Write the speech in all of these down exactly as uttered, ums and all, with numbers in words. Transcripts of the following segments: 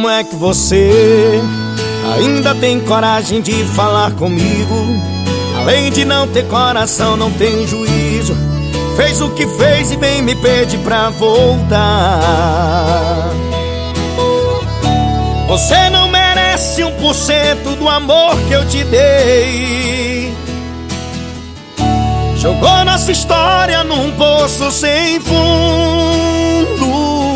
Como é que você ainda tem coragem de falar comigo? Além de não ter coração, não tem juízo. Fez o que fez e vem me pedir pra voltar. Você não merece um por cento do amor que eu te dei. Jogou nossa história num poço sem fundo.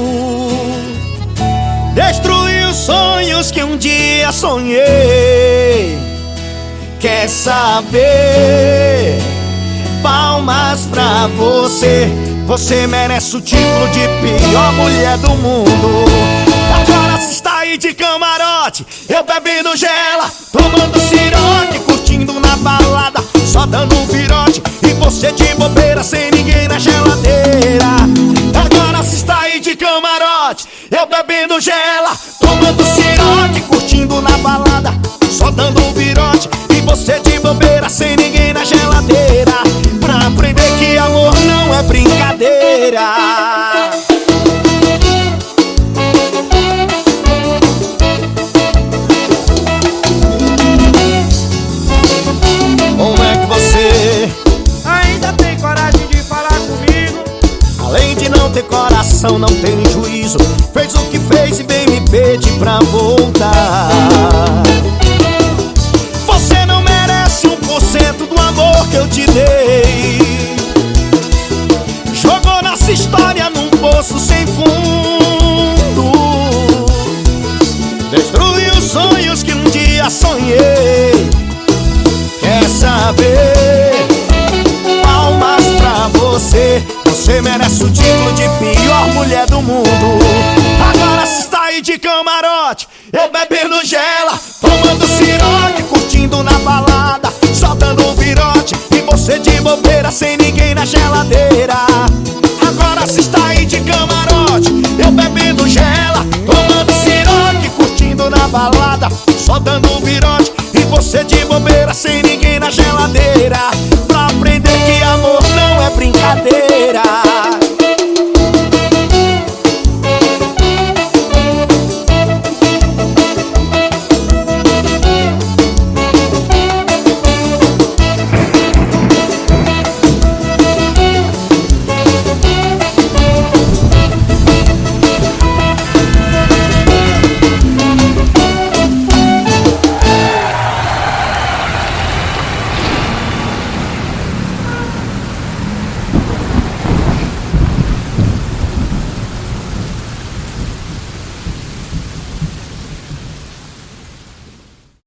Destruiu os sonhos que um dia sonhei. Quer saber? Palmas pra você. Você merece o título de pior mulher do mundo. Agora se está aí de camarote, eu bebendo gela, tomando ciroque, curtindo na balada, só dando um virote, e você de bobeira sem ninguém na geladeira. Agora se está aí de camarote, eu bebendo gela, tomando ciroque, curtindo na balada, só dando um virote, e você de bobeira sem ninguém na geladeira. Pra aprender que amor não é brincadeira. Como é que você ainda tem coragem de falar comigo? Além de não ter coração, não tem juízo. Fez o que fez e vem me pedir pra voltar. Você não merece um por cento do amor que eu te dei. Jogou nossa história num poço sem fundo. Destruiu os sonhos que um dia sonhei. Quer saber? Palmas pra você. Você merece o título de pior mulher do mundo. Agora se está aí de camarote, eu bebendo gela, tomando ciroque, curtindo na balada, só dando um virote, e você de bobeira sem ninguém na geladeira. Agora se está aí de camarote, eu bebendo gela, tomando ciroque, curtindo na balada, só dando um virote, e você de bobeira sem ninguém na geladeira. Pra aprender que amor não é brincadeira.